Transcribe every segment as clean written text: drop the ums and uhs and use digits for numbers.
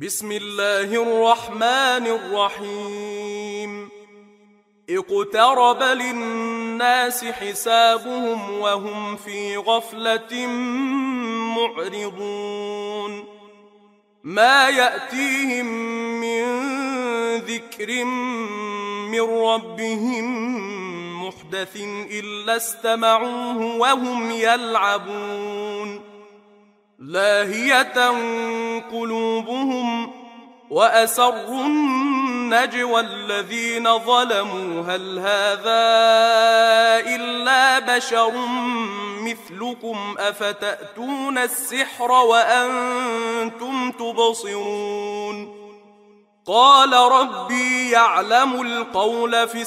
بسم الله الرحمن الرحيم اقترب للناس حسابهم وهم في غفلة معرضون ما يأتيهم من ذكر من ربهم محدث إلا استمعوه وهم يلعبون لاهية قلوبهم وأسروا النجوى الذين ظلموا هل هذا إلا بشر مثلكم أفتأتون السحر وأنتم تبصرون قال ربي يعلم القول في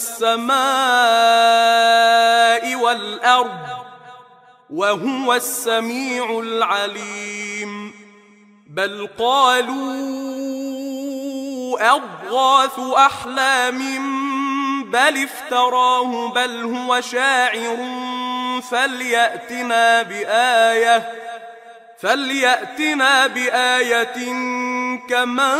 السماء والأرض وهو السميع العليم بل قالوا أضغاث أحلام بل افتراه بل هو شاعر فليأتنا بآية كما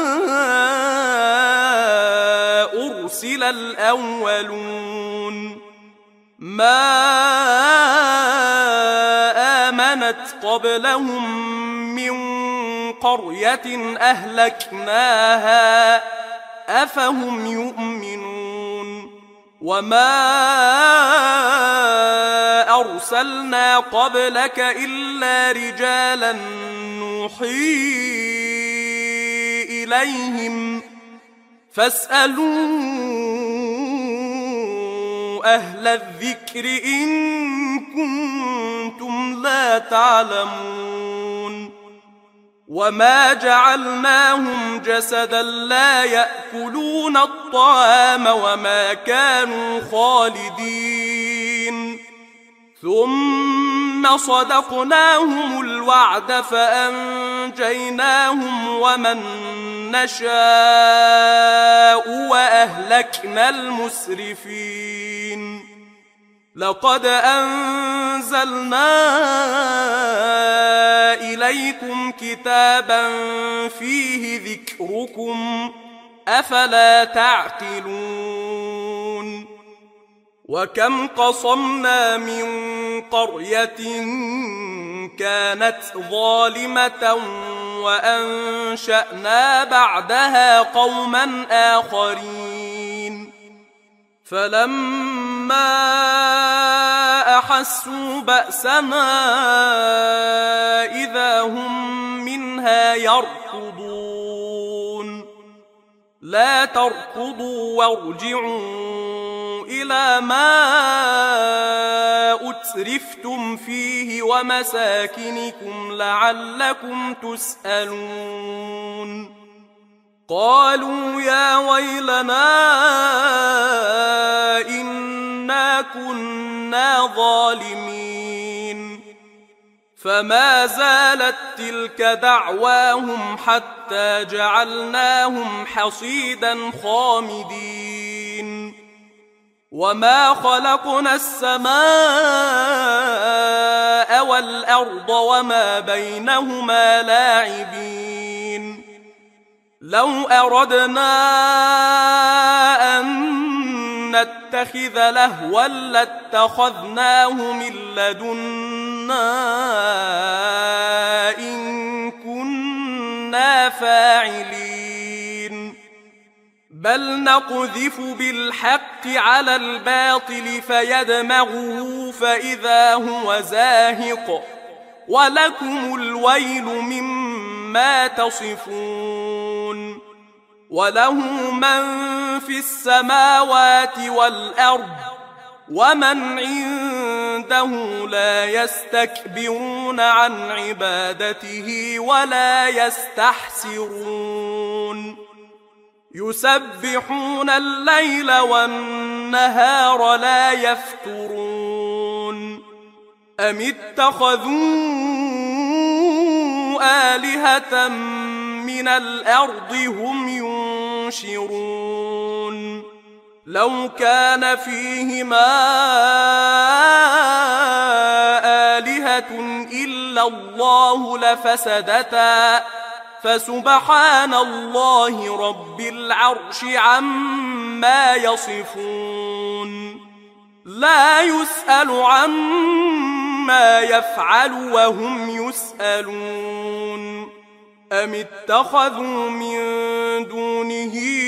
أرسل الأولون ما آمنت قبلهم من قرية أهلكناها أفهم يؤمنون وما أرسلنا قبلك إلا رجالا نوحي إليهم فاسألوا أهل الذكر إن كنتم لا تعلمون وما جعلناهم جسدا لا يأكلون الطعام وما كانوا خالدين ثم صدقناهم الوعد فأنجيناهم ومن نشاء وأهلكنا المسرفين لقد أنزلنا إليكم كتابا فيه ذكركم أفلا تعقلون وكم قصمنا من قرية كانت ظالمة وأنشأنا بعدها قوما آخرين فلما أحسوا بأسنا إذا هم منها يركضون لا تركضوا وارجعوا إلى ما أترفتم فيه ومساكنكم لعلكم تسألون قالوا يا ويلنا إنا كنا ظالمين فما زالت تلك دعواهم حتى جعلناهم حصيدا خامدين وما خلقنا السماء والأرض وما بينهما لاعبين لو أردنا أن نتخذ لهوا لاتخذناه من لدنا إن كنا فاعلين بل نقذف بالحق على الباطل فيدمغه فإذا هو زاهق ولكم الويل مما تصفون وله من في السماوات والأرض ومن عنده لا يستكبرون عن عبادته ولا يستحسرون يسبحون الليل والنهار لا يفترون أم اتخذوا آلهة من الأرض هم ينشرون لو كان فيهما آلهة إلا الله لفسدتا فسبحان الله رب العرش عما يصفون لا يسأل عما يفعل وهم يسألون أم اتخذوا من دونه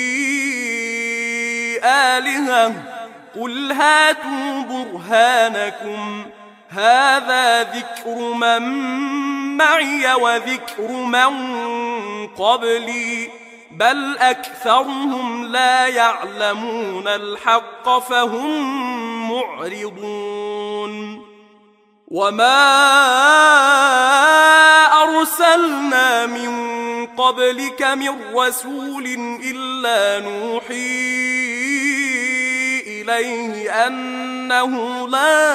آلهة قل هاتوا برهانكم هذا ذكر من معي وذكر من قبلي بل أكثرهم لا يعلمون الحق فهم معرضون وما أرسلنا من قبلك من رسول إلا نوحي إليه أنه لا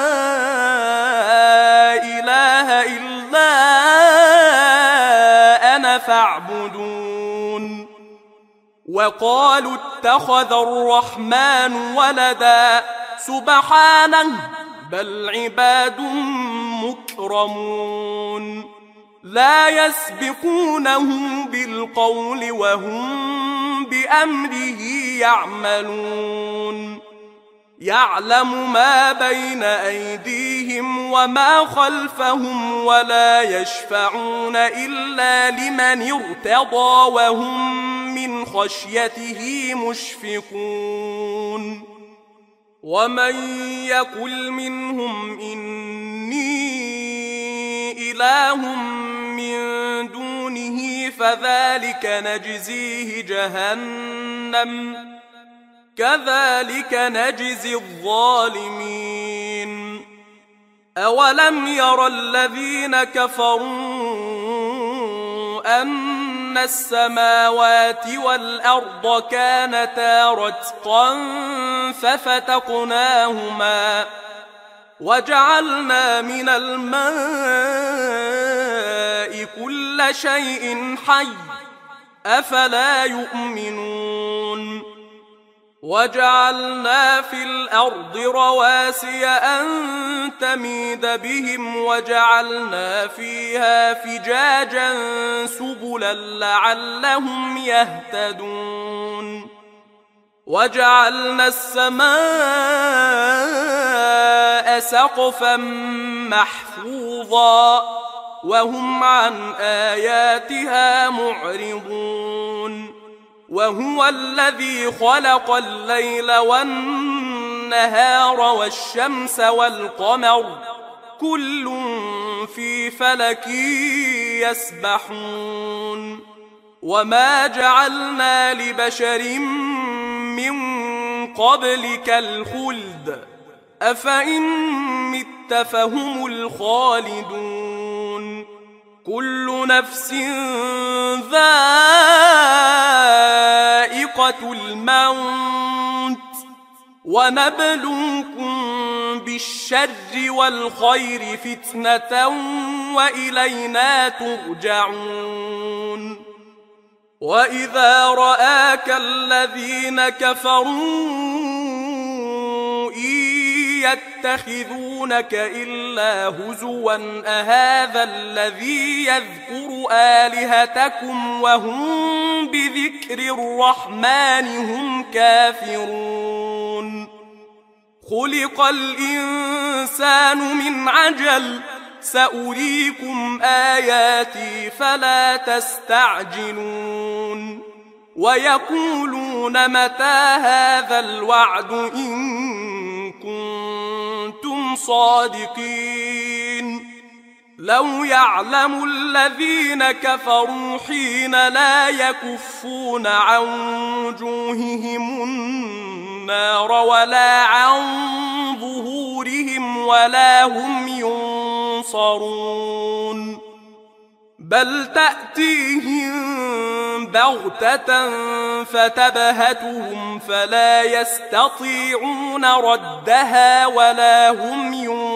إله إلا أنا فاعبدون وقالوا اتخذ الرحمن ولدا سبحانه بل عباد مكرمون لا يسبقونه بالقول وهم بأمره يعملون يعلم ما بين أيديهم وما خلفهم ولا يشفعون إلا لمن ارتضى وهم من خشيته مشفقون ومن يقل منهم إني إله من دونه فذلك نجزيه جهنم كذلك نجزي الظالمين أولم ير الذين كفروا أن السماوات والأرض كانتا رتقا ففتقناهما وجعلنا من الماء كل شيء حي أفلا يؤمنون وجعلنا في الأرض رواسي أن تميد بهم وجعلنا فيها فجاجا سبلا لعلهم يهتدون وجعلنا السماء سقفا محفوظا وهم عن آياتها معرضون وهو الذي خلق الليل والنهار والشمس والقمر كل في فلك يسبحون وما جعلنا لبشر من قبلك الخلد أفإن مت فهم الخالدون كل نفس ذائقة الموت ونبلوكم بالشر والخير فتنة وإلينا ترجعون وإذا رآك الذين كفروا يتخذونك إلا هزوا أهذا الذي يذكر آلهتكم وهم بذكر الرحمن هم كافرون خلق الإنسان من عجل سأريكم آياتي فلا تستعجلون ويقولون متى هذا الوعد إن كنتم صادقين لو يعلم الذين كفروا حين لا يكفون عن وجوههم النار ولا عن ظهورهم ولا هم ينصرون بل تأتيهم بغتة فتبهتهم فلا يستطيعون ردها ولا هم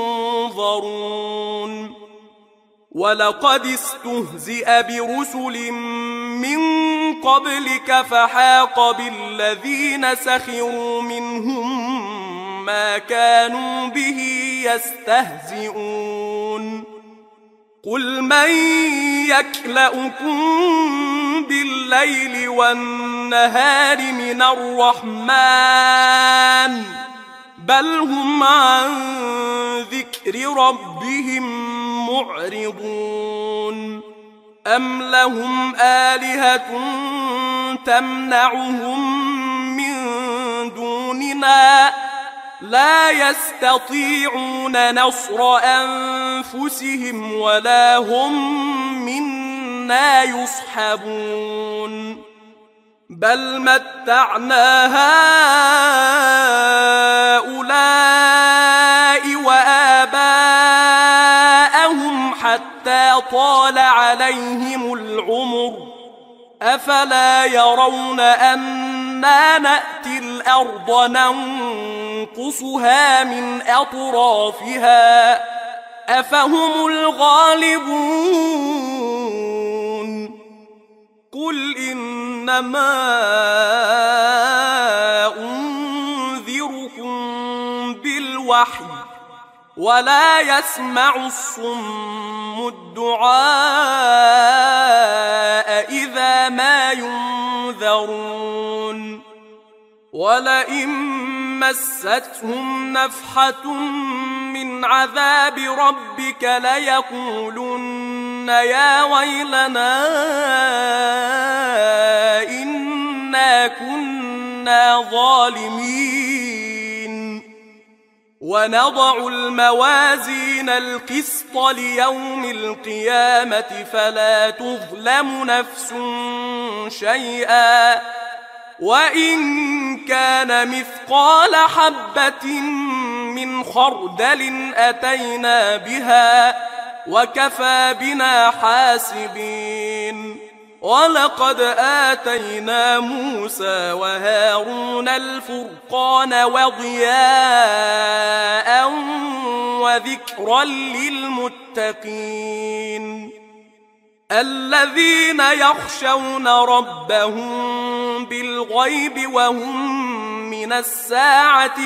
ينظرون ولقد استهزئ برسل من قبلك فحاق بالذين سخروا منهم ما كانوا به يستهزئون قل من يكلؤكم بالليل والنهار من الرحمن بل هم عن ذكر ربهم معرضون أم لهم آلهة تمنعهم من دوننا لا يستطيعون نصر أنفسهم ولا هم منا يصحبون بل متعنا هؤلاء وآباءهم حتى طال عليهم العمر أفلا يرون أنا نأتي الأرض ننقصها من أطرافها أفهم الغالبون قل إنما أنذركم بالوحي ولا يسمع الصم الدعاء إذا ما ينذرون ولئن مستهم نفحة من عذاب ربك ليقولن يا ويلنا إنا كنا ظالمين ونضع الموازين القسط ليوم القيامة فلا تظلم نفس شيئا وإن كان مثقال حبة من خردل أتينا بها وكفى بنا حاسبين ولقد آتينا موسى وهارون الفرقان وضياء وذكرا للمتقين الذين يخشون ربهم بالغيب وهم من الساعة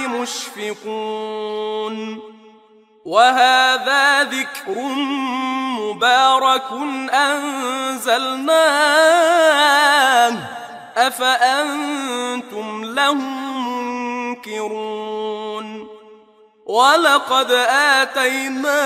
مشفقون وهذا ذكر مبارك أنزلناه أفأنتم له منكرون ولقد آتينا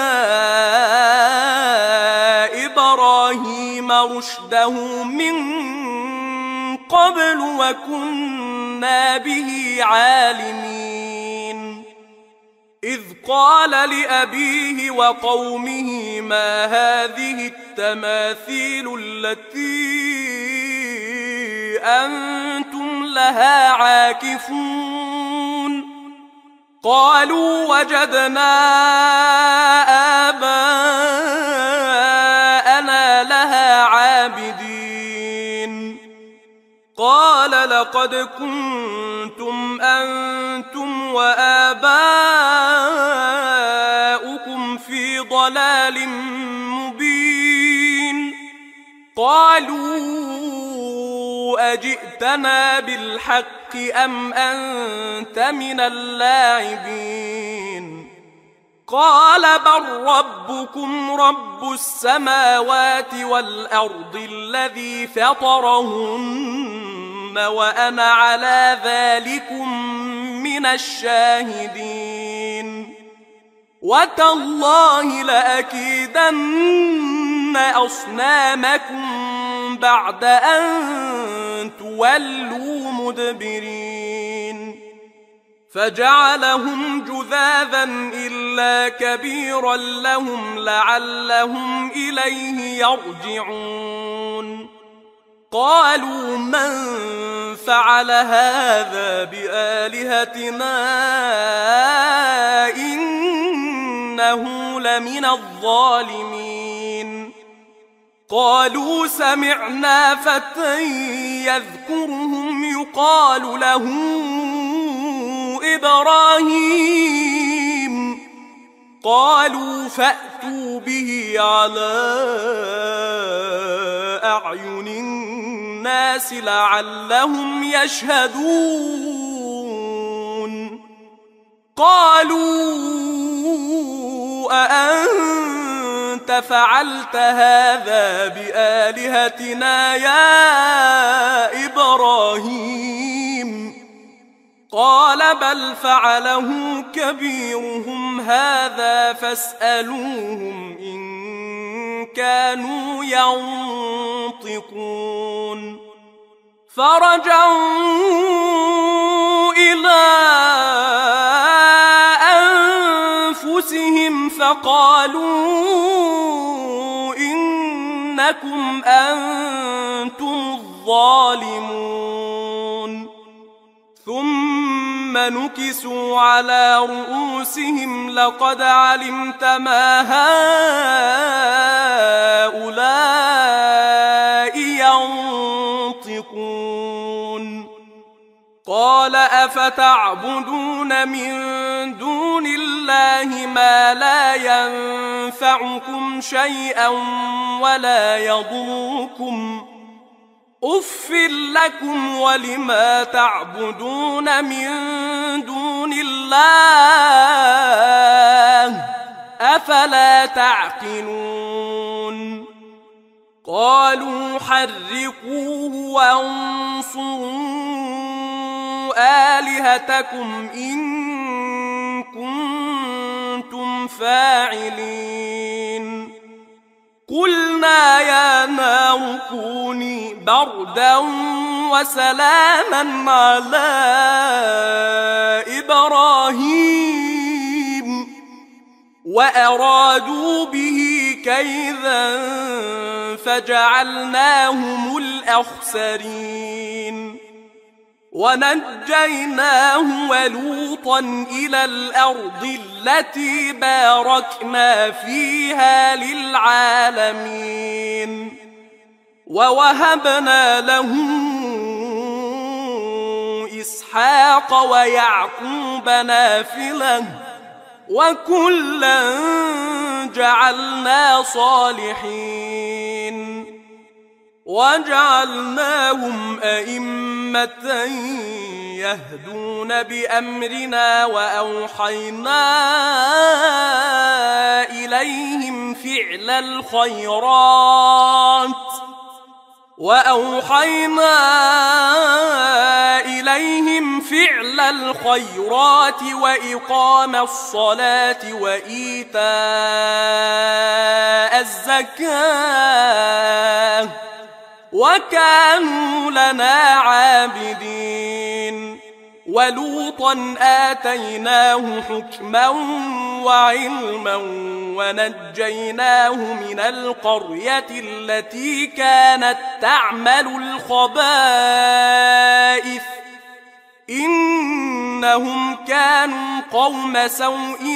إبراهيم رشده من قبل وكنا به عالمين إذ قال لأبيه وقومه ما هذه التماثيل التي أنتم لها عاكفون قالوا وجدنا آباءنا لها عابدين قال لقد كنتم أنتم وآباؤكم في ضلال مبين قالوا أجئتنا بالحق أم أنت من اللاعبين قال بل ربكم رب السماوات والأرض الذي فطرهن وأنا على ذلكم من الشاهدين وتالله لأكيدن أصنامكم بعد أن تولوا مدبرين فجعلهم جذاذا إلا كبيرا لهم لعلهم إليه يرجعون قالوا من فعل هذا بآلهتنا إنه لمن الظالمين قالوا سمعنا فتى يذكرهم يقال له إبراهيم قالوا فأتوا به على أعين الناس لعلهم يشهدون قالوا أأنت كنت فعلت هذا بآلهتنا يا إبراهيم؟ قال بل فعله كبيرهم هذا فاسألوهم إن كانوا ينطقون. فرجعوا إلى أنفسهم فقالوا إنكم أنتم الظالمون. ثم نكسوا على رؤوسهم لقد علمت ما هؤلاء ينطقون. قال أفتعبدون من دون الله ما لا ينفعكم شيئا ولا يضركم أف لكم ولما تعبدون من دون الله أفلا تعقلون. قالوا حرقوه وانصروا آلهتكم إن كنتم فاعلين. قلنا يا نار كوني بردا وسلاما على إبراهيم وأرادوا به كيدا فجعلناهم الأخسرين. ونجيناه ولوطا إلى الأرض التي باركنا فيها للعالمين. ووهبنا له إسحاق ويعقوب نافلة وكلا جعلنا صالحين. وجعلناهم أئمة يهدون بأمرنا وأوحينا إليهم فعل الخيرات وإقام الصلاة وإيتاء الزكاة وكانوا لنا عابدين. ولوطا آتيناه حكما وعلما ونجيناه من القرية التي كانت تعمل الخبائث إنهم كانوا قوم سوء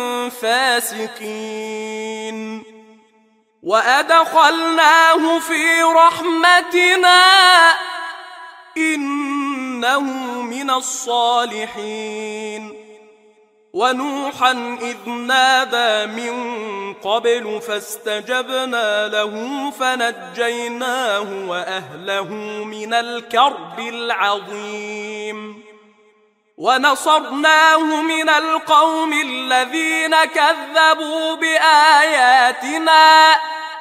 فاسقين. وأدخلناه في رحمتنا إنه من الصالحين. ونوحا إذ نادى من قبل فاستجبنا له فنجيناه وأهله من الكرب العظيم. ونصرناه من القوم الذين كذبوا بآياتنا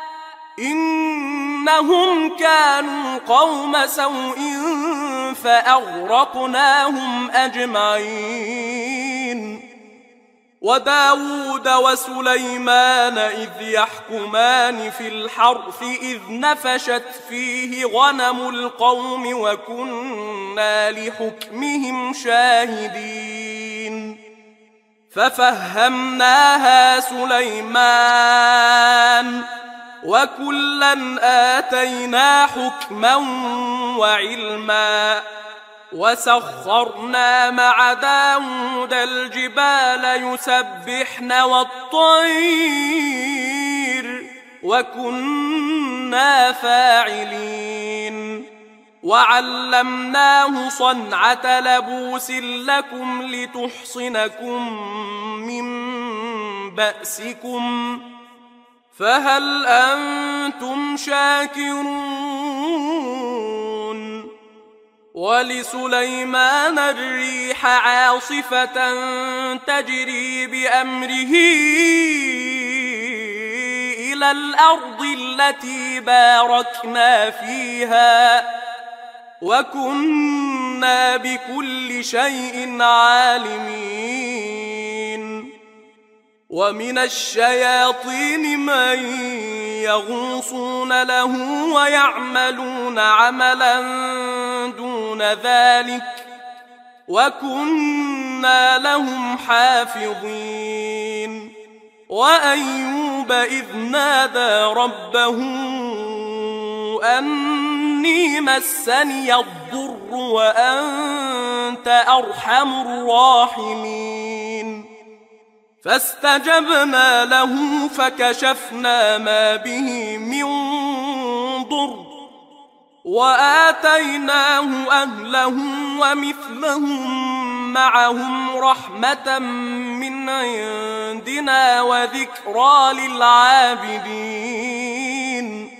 إنهم كانوا قوم سوء فأغرقناهم أجمعين. وداود وسليمان إذ يحكمان في الحرث إذ نفشت فيه غنم القوم وكنا لحكمهم شاهدين. ففهمناها سليمان وكلا آتينا حكما وعلما. وسخرنا مع داود الجبال يسبحن والطير وكنا فاعلين. وعلمناه صنعة لبوس لكم لتحصنكم من بأسكم فهل أنتم شاكرون. ولسليمان الريح عاصفة تجري بأمره إلى الأرض التي باركنا فيها وكنا بكل شيء عالمين ومن الشياطين من يغوصون له ويعملون عملا دون ذلك وكنا لهم حافظين وأيوب إذ نادى ربه أني مسني الضر وأنت أرحم الراحمين فاستجبنا له فكشفنا ما به من ضر وآتيناه أهله ومثلهم معهم رحمة من عندنا وذكرى للعابدين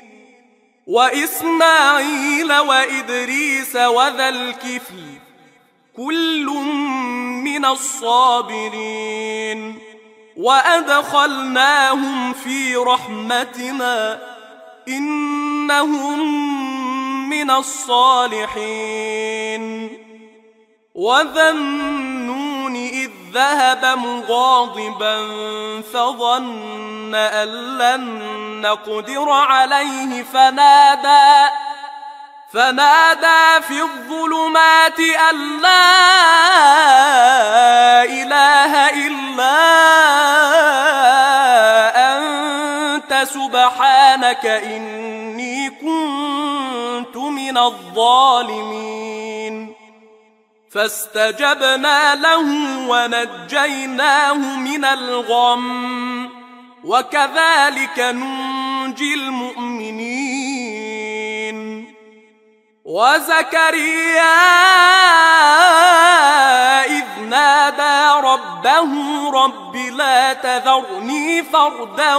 وإسماعيل وإدريس وذا الكفل كل من الصابرين وأدخلناهم في رحمتنا إنهم من الصالحين وذا النون إذ ذهب مغاضبا فظن أن لن نقدر عليه فنادى في الظلمات أن لا إله إلا أنت سبحانك إني كنت من الظالمين فاستجبنا له ونجيناه من الغم وكذلك ننجي المؤمنين وزكريا إذ نادى ربه رب لا تذرني فردا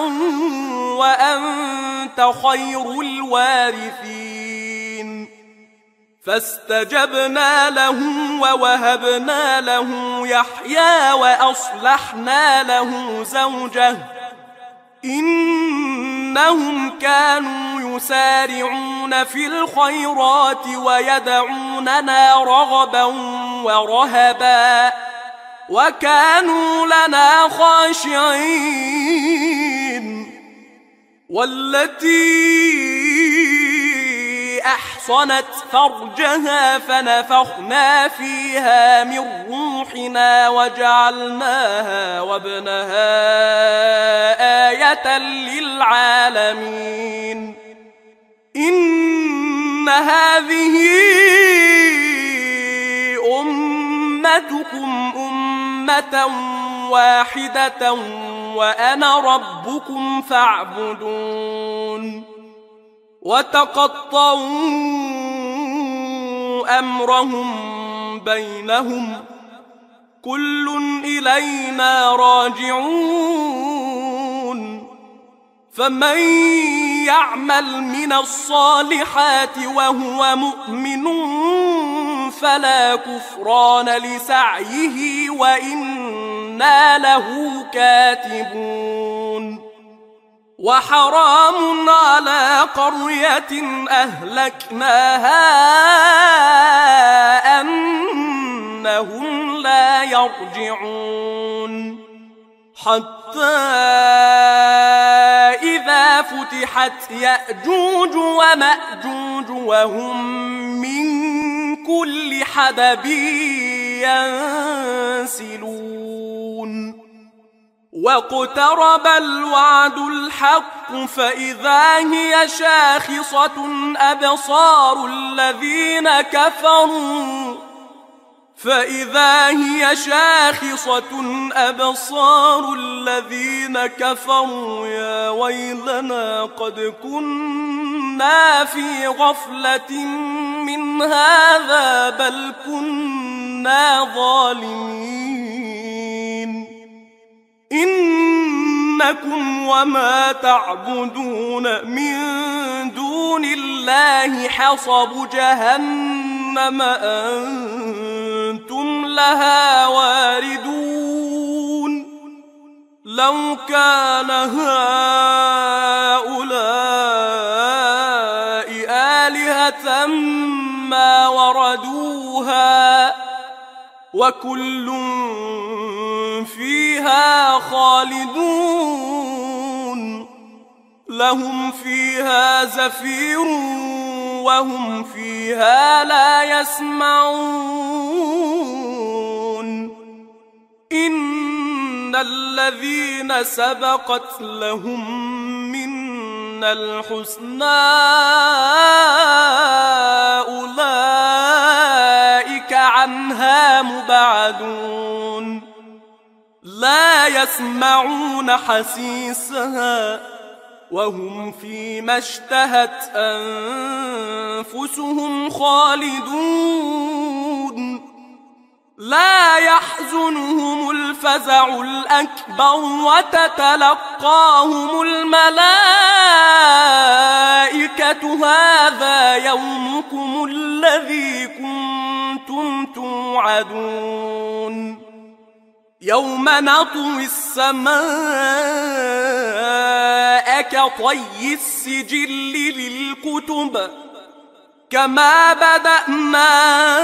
وأنت خير الوارثين فاستجبنا له ووهبنا له يحيى وأصلحنا له زوجه إنهم كانوا يسارعون في الخيرات ويدعوننا رغبا ورهبا وكانوا لنا خاشعين والتي أحصنت فرجها فنفخنا فيها من روحنا وجعلناها وابنها آية للعالمين إن هذه أمتكم أمة واحدة وأنا ربكم فاعبدون وتقطعوا أمرهم بينهم كل إلينا راجعون فمن يعمل من الصالحات وهو مؤمن فلا كفران لسعيه وإنا له كاتبون وحرام على قرية أهلكناها أنهم لا يرجعون حتى إذا فتحت يأجوج ومأجوج وهم من كل حدب ينسلون واقترب الوعد الحق فإذا هي شاخصة أبصار الذين كفروا يا ويلنا قد كنا في غفلة من هذا بل كنا ظالمين إنكم وما تعبدون من دون الله حصب جهنم أنتم لها واردون لو كان هؤلاء آلهة ما وردوها وكل فيها خالدون لهم فيها زفير وهم فيها لا يسمعون إن الذين سبقت لهم منا الحسنى أولئك عنها مبعدون لا يسمعون حسيسها وهم فيما اشتهت أنفسهم خالدون لا يحزنهم الفزع الأكبر وتتلقاهم الملائكة هذا يومكم الذي كنتم توعدون يوم نطوي السماء كطي السجل للكتب كما بدأنا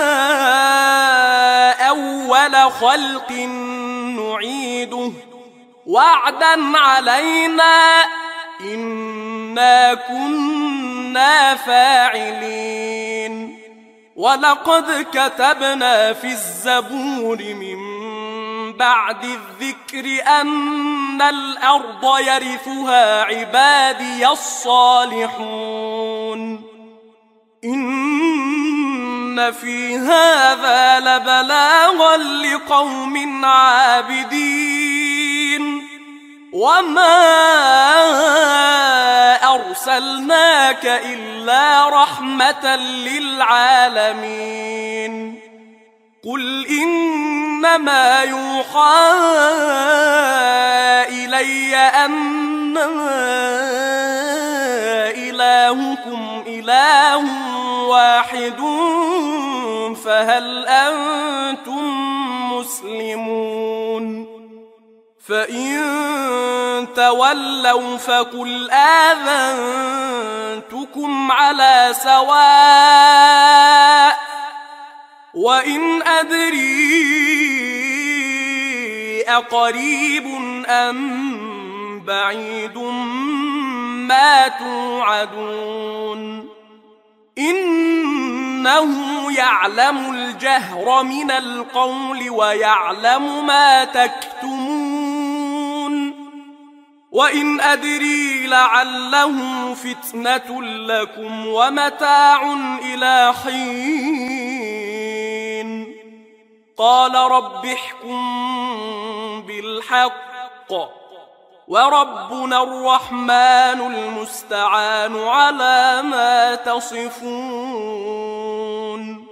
أول خلق نعيده وعدا علينا إنا كنا فاعلين ولقد كتبنا في الزبور من بعد الذكر أن الأرض يرثها عبادي الصالحون إن في هذا لبلاغا لقوم عابدين وما أرسلناك إلا رحمة للعالمين قل إنما يوحى إلي أنما إلهكم إله واحد فهل أنتم مسلمون فإن تولوا فقل آذنتكم على سواء وإن أدري أقريب أم بعيد ما توعدون إنه يعلم الجهر من القول ويعلم ما تكتمون وإن أدري لعله فتنة لكم ومتاع إلى حين قال رب احكم بالحق وربنا الرحمن المستعان على ما تصفون